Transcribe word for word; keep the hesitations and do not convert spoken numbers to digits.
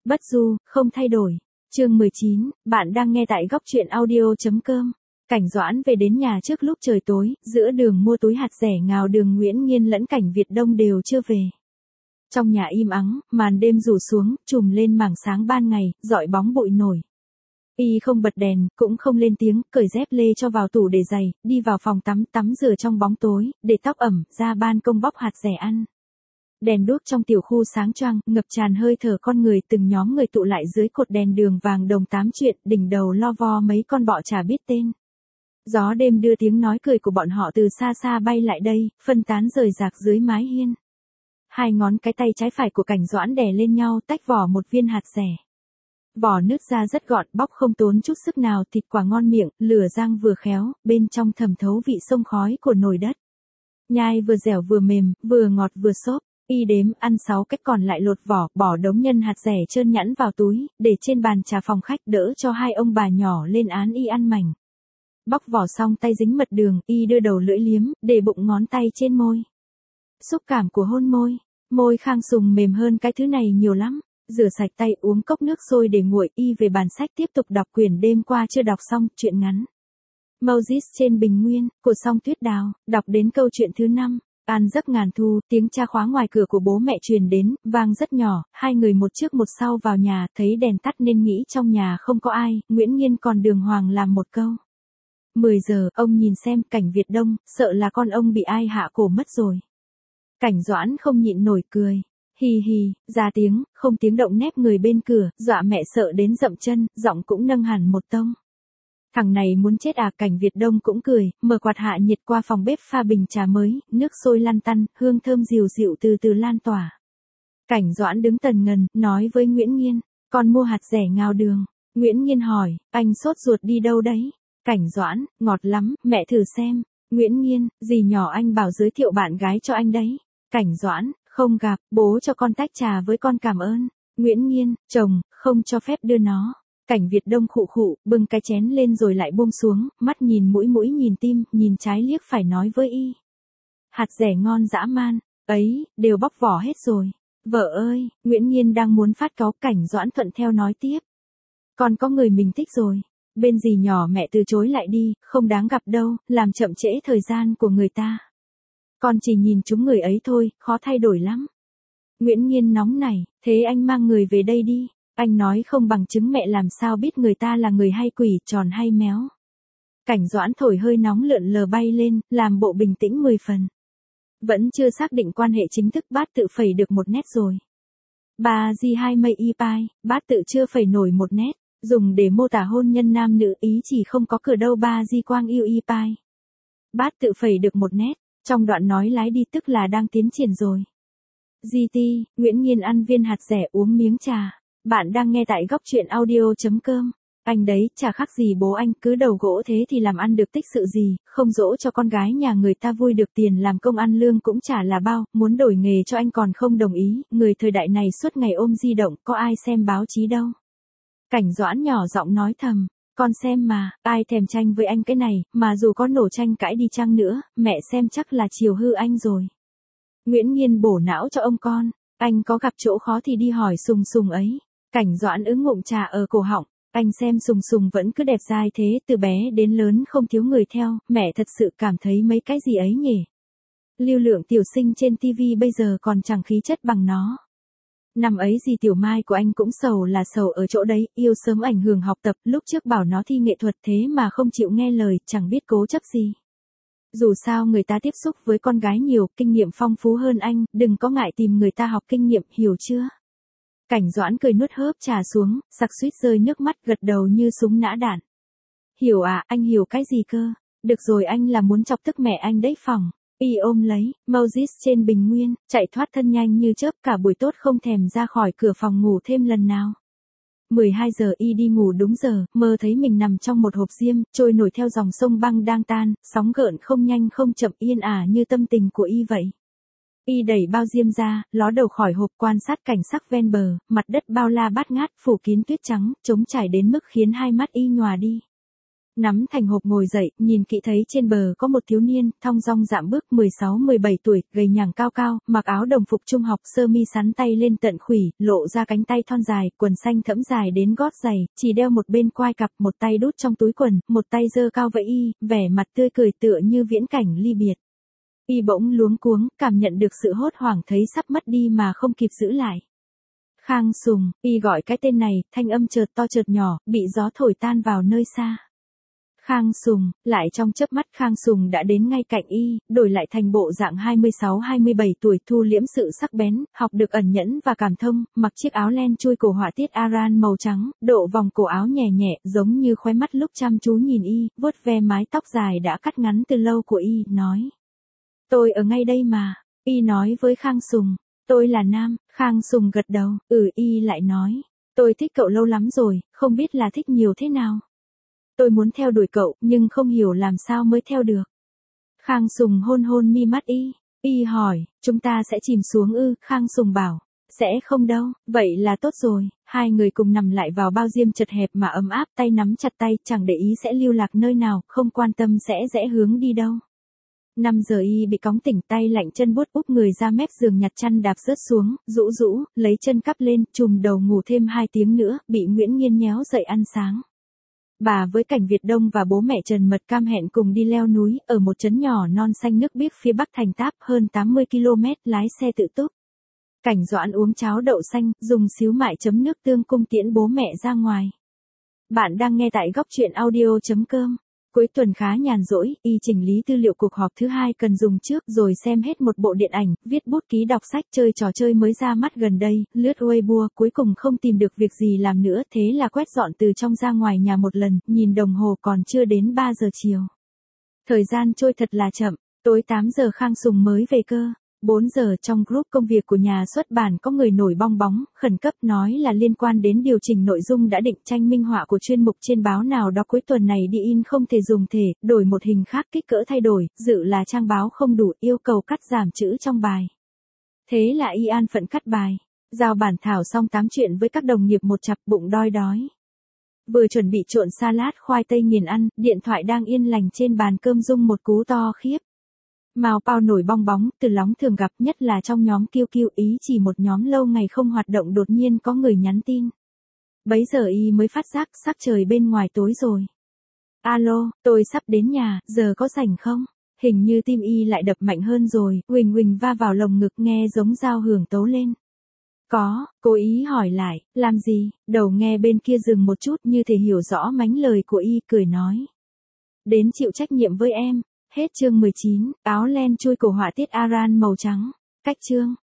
Bất du, không thay đổi. Chương mười chín, bạn đang nghe tại góc truyện audio.com. Cảnh Doãn về đến nhà trước lúc trời tối, giữa đường mua túi hạt rẻ ngào đường Nguyễn Nghiên lẫn Cảnh Việt Đông đều chưa về. Trong nhà im ắng, màn đêm rủ xuống, trùm lên mảng sáng ban ngày, dọi bóng bụi nổi. Y không bật đèn, cũng không lên tiếng, cởi dép lê cho vào tủ để giày, đi vào phòng tắm, tắm rửa trong bóng tối, để tóc ẩm, ra ban công bóc hạt rẻ ăn. Đèn đuốc trong tiểu khu sáng choang, ngập tràn hơi thở con người, từng nhóm người tụ lại dưới cột đèn đường vàng đồng tám chuyện, đỉnh đầu lo vo mấy con bọ chả biết tên. Gió đêm đưa tiếng nói cười của bọn họ từ xa xa bay lại đây, phân tán rời rạc dưới mái hiên. Hai ngón cái tay trái phải của Cảnh Doãn đè lên nhau, tách vỏ một viên hạt rẻ. Vỏ nứt ra rất gọn, bóc không tốn chút sức nào, thịt quả ngon miệng, lửa rang vừa khéo, bên trong thẩm thấu vị sông khói của nồi đất. Nhai vừa dẻo vừa mềm, vừa ngọt vừa xốp. Y đếm, ăn sáu cách còn lại lột vỏ, bỏ đống nhân hạt rẻ trơn nhẵn vào túi, để trên bàn trà phòng khách đỡ cho hai ông bà nhỏ lên án Y ăn mảnh. Bóc vỏ xong tay dính mật đường, Y đưa đầu lưỡi liếm, để bụng ngón tay trên môi. Xúc cảm của hôn môi, môi Khang Sùng mềm hơn cái thứ này nhiều lắm. Rửa sạch tay, uống cốc nước sôi để nguội, Y về bàn sách tiếp tục đọc quyển đêm qua chưa đọc xong, truyện ngắn. Moses trên bình nguyên, của Song Tuyết Đào, đọc đến câu chuyện thứ năm. An giấc ngàn thu, tiếng tra khóa ngoài cửa của bố mẹ truyền đến, vang rất nhỏ, hai người một trước một sau vào nhà, thấy đèn tắt nên nghĩ trong nhà không có ai, Nguyễn Nghiên còn đường hoàng làm một câu. mười giờ, ông nhìn xem, Cảnh Việt Đông, sợ là con ông bị ai hạ cổ mất rồi. Cảnh Doãn không nhịn nổi cười. Hì hì, ra tiếng, không tiếng động nép người bên cửa, dọa mẹ sợ đến dậm chân, giọng cũng nâng hẳn một tông. Thằng này muốn chết à? Cảnh Việt Đông cũng cười, mở quạt hạ nhiệt qua phòng bếp pha bình trà mới, nước sôi lăn tăn, hương thơm dịu dịu từ từ lan tỏa. Cảnh Doãn đứng tần ngần, nói với Nguyễn Nghiên, con mua hạt rẻ ngào đường. Nguyễn Nghiên hỏi, anh sốt ruột đi đâu đấy? Cảnh Doãn, ngọt lắm, mẹ thử xem. Nguyễn Nghiên, dì nhỏ anh bảo giới thiệu bạn gái cho anh đấy. Cảnh Doãn, không gặp, bố cho con tách trà với con cảm ơn. Nguyễn Nghiên, chồng, không cho phép đưa nó. Cảnh Việt Đông khụ khụ, bưng cái chén lên rồi lại buông xuống, mắt nhìn mũi mũi nhìn tim, nhìn trái liếc phải nói với Y. Hạt rẻ ngon dã man, ấy, đều bóc vỏ hết rồi. Vợ ơi, Nguyễn Nghiên đang muốn phát cáu, Cảnh Doãn thuận theo nói tiếp. Còn có người mình thích rồi. Bên dì nhỏ mẹ từ chối lại đi, không đáng gặp đâu, làm chậm trễ thời gian của người ta. Con chỉ nhìn chúng người ấy thôi, khó thay đổi lắm. Nguyễn Nghiên nóng nảy, thế anh mang người về đây đi. Anh nói không bằng chứng mẹ làm sao biết người ta là người hay quỷ, tròn hay méo. Cảnh Doãn thổi hơi nóng lượn lờ bay lên, làm bộ bình tĩnh mười phần. Vẫn chưa xác định quan hệ chính thức, bát tự phẩy được một nét rồi. Ba di hai mây y pai, bát tự chưa phẩy nổi một nét, dùng để mô tả hôn nhân nam nữ, ý chỉ không có cửa đâu. Ba di quang yêu y pai. Bát tự phẩy được một nét, trong đoạn nói lái đi tức là đang tiến triển rồi. giê tê, Nguyễn Nghiên ăn viên hạt rẻ uống miếng trà. Bạn đang nghe tại góc truyện audio.com. Anh đấy, chả khác gì bố anh, cứ đầu gỗ thế thì làm ăn được tích sự gì, không dỗ cho con gái nhà người ta vui được tiền làm công ăn lương cũng chả là bao, muốn đổi nghề cho anh còn không đồng ý, người thời đại này suốt ngày ôm di động, có ai xem báo chí đâu. Cảnh Doãn nhỏ giọng nói thầm, con xem mà, ai thèm tranh với anh cái này, mà dù có nổ tranh cãi đi chăng nữa, mẹ xem chắc là chiều hư anh rồi. Nguyễn Nghiên bổ não cho ông con, anh có gặp chỗ khó thì đi hỏi Sùng Sùng ấy. Cảnh Doãn ứng ngụm trà ở cổ họng, anh xem Sùng Sùng vẫn cứ đẹp dai thế, từ bé đến lớn không thiếu người theo, mẹ thật sự cảm thấy mấy cái gì ấy nhỉ. Lưu lượng tiểu sinh trên tivi bây giờ còn chẳng khí chất bằng nó. Năm ấy dì Tiểu Mai của anh cũng sầu là sầu ở chỗ đấy, yêu sớm ảnh hưởng học tập, lúc trước bảo nó thi nghệ thuật thế mà không chịu nghe lời, chẳng biết cố chấp gì. Dù sao người ta tiếp xúc với con gái nhiều, kinh nghiệm phong phú hơn anh, đừng có ngại tìm người ta học kinh nghiệm, hiểu chưa? Cảnh Doãn cười nuốt hớp trà xuống, sặc suýt rơi nước mắt, gật đầu như súng nã đạn. Hiểu à, anh hiểu cái gì cơ? Được rồi, anh là muốn chọc tức mẹ anh đấy phòng. Y ôm lấy, Moses trên bình nguyên, chạy thoát thân nhanh như chớp, cả buổi tốt không thèm ra khỏi cửa phòng ngủ thêm lần nào. mười hai giờ Y đi ngủ đúng giờ, mơ thấy mình nằm trong một hộp diêm, trôi nổi theo dòng sông băng đang tan, sóng gợn không nhanh không chậm, yên ả như tâm tình của Y vậy. Y đẩy bao diêm ra, ló đầu khỏi hộp, quan sát cảnh sắc ven bờ, mặt đất bao la bát ngát, phủ kín tuyết trắng, trống trải đến mức khiến hai mắt Y nhòa đi. Nắm thành hộp ngồi dậy, nhìn kỹ thấy trên bờ có một thiếu niên, thong dong dạm bước mười sáu mười bảy tuổi, gầy nhẳng cao cao, mặc áo đồng phục trung học, sơ mi sắn tay lên tận khuỷu, lộ ra cánh tay thon dài, quần xanh thẫm dài đến gót giày, chỉ đeo một bên quai cặp, một tay đút trong túi quần, một tay giơ cao vẫy y, vẻ mặt tươi cười tựa như viễn cảnh ly biệt. Y bỗng luống cuống, cảm nhận được sự hốt hoảng thấy sắp mất đi mà không kịp giữ lại. Khang Sùng, y gọi cái tên này, thanh âm chợt to chợt nhỏ, bị gió thổi tan vào nơi xa. Khang Sùng, lại trong chớp mắt Khang Sùng đã đến ngay cạnh y, đổi lại thành bộ dạng hai mươi sáu hai mươi bảy tuổi, thu liễm sự sắc bén, học được ẩn nhẫn và cảm thông, mặc chiếc áo len chui cổ họa tiết Aran màu trắng, độ vòng cổ áo nhẹ nhẹ, giống như khóe mắt lúc chăm chú nhìn y, vuốt ve mái tóc dài đã cắt ngắn từ lâu của y, nói. Tôi ở ngay đây mà, y nói với Khang Sùng. Tôi là nam, Khang Sùng gật đầu, ừ y lại nói. Tôi thích cậu lâu lắm rồi, không biết là thích nhiều thế nào. Tôi muốn theo đuổi cậu, nhưng không hiểu làm sao mới theo được. Khang Sùng hôn hôn mi mắt y, y hỏi, chúng ta sẽ chìm xuống ư, Khang Sùng bảo, sẽ không đâu, vậy là tốt rồi, hai người cùng nằm lại vào bao diêm chật hẹp mà ấm áp, tay nắm chặt tay, chẳng để ý sẽ lưu lạc nơi nào, không quan tâm sẽ rẽ hướng đi đâu. năm giờ y bị cóng tỉnh, tay lạnh chân buốt, úp người ra mép giường nhặt chăn đạp rớt xuống, rũ rũ, lấy chân cắp lên, chùm đầu ngủ thêm hai tiếng nữa, bị Nguyễn Nghiên nhéo dậy ăn sáng. Bà với Cảnh Việt Đông và bố mẹ Trần Mật Cam hẹn cùng đi leo núi, ở một trấn nhỏ non xanh nước biếc phía bắc thành Táp, hơn tám mươi ki lô mét, lái xe tự túc. Cảnh Doãn uống cháo đậu xanh, dùng xíu mại chấm nước tương cung tiễn bố mẹ ra ngoài. Bạn đang nghe tại góc truyện audio chấm com. Cuối tuần khá nhàn rỗi, y chỉnh lý tư liệu cuộc họp thứ hai cần dùng trước, rồi xem hết một bộ điện ảnh, viết bút ký, đọc sách, chơi trò chơi mới ra mắt gần đây, lướt Weibo, cuối cùng không tìm được việc gì làm nữa, thế là quét dọn từ trong ra ngoài nhà một lần, nhìn đồng hồ còn chưa đến ba giờ chiều. Thời gian trôi thật là chậm, tối tám giờ Khang Sùng mới về cơ. bốn giờ trong group công việc của nhà xuất bản có người nổi bong bóng, khẩn cấp nói là liên quan đến điều chỉnh nội dung đã định, tranh minh họa của chuyên mục trên báo nào đó cuối tuần này đi in không thể dùng thể, đổi một hình khác, kích cỡ thay đổi, dự là trang báo không đủ, yêu cầu cắt giảm chữ trong bài. Thế là y an phận cắt bài, giao bản thảo xong tám chuyện với các đồng nghiệp một chặp, bụng đói đói. Vừa chuẩn bị trộn salad khoai tây nghiền ăn, điện thoại đang yên lành trên bàn cơm rung một cú to khiếp. Mao Pao nổi bong bóng, từ lóng thường gặp, nhất là trong nhóm kiu kiu, ý chỉ một nhóm lâu ngày không hoạt động đột nhiên có người nhắn tin. Bấy giờ y mới phát giác sắc trời bên ngoài tối rồi. Alo, tôi sắp đến nhà, giờ có rảnh không? Hình như tim y lại đập mạnh hơn rồi, huỳnh huỳnh va vào lồng ngực nghe giống dao hưởng tấu lên. Có, cố ý hỏi lại, làm gì? Đầu nghe bên kia dừng một chút như thể hiểu rõ mánh lời của y, cười nói. Đến chịu trách nhiệm với em. Hết chương mười chín, áo len chui cổ họa tiết Aran màu trắng. Cách chương.